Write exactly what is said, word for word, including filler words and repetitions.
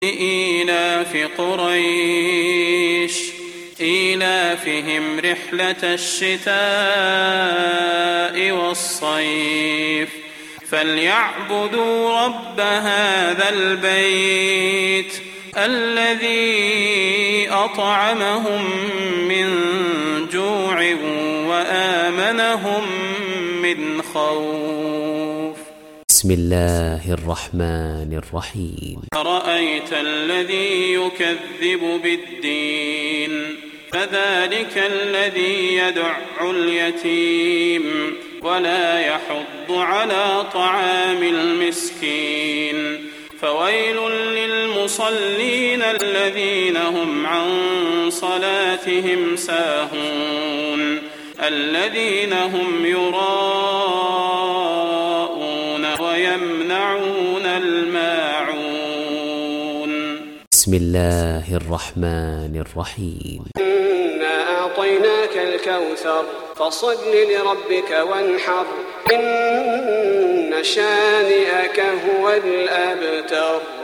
إيلاف قريش إيلافهم رحلة الشتاء والصيف فليعبدوا رب هذا البيت الذي أطعمهم من جوع وآمنهم من خوف. بسم الله الرحمن الرحيم. أرأيت الذي يكذب بالدين فذلك الذي يدع اليتيم ولا يحض على طعام المسكين فويل للمصلين الذين هم عن صلاتهم ساهون الذين هم يراءون ويمنعون الماعون. بسم الله الرحمن الرحيم. إنا أعطيناك الكوثر فصل لربك وانحر إن شانئك هو الأبتر.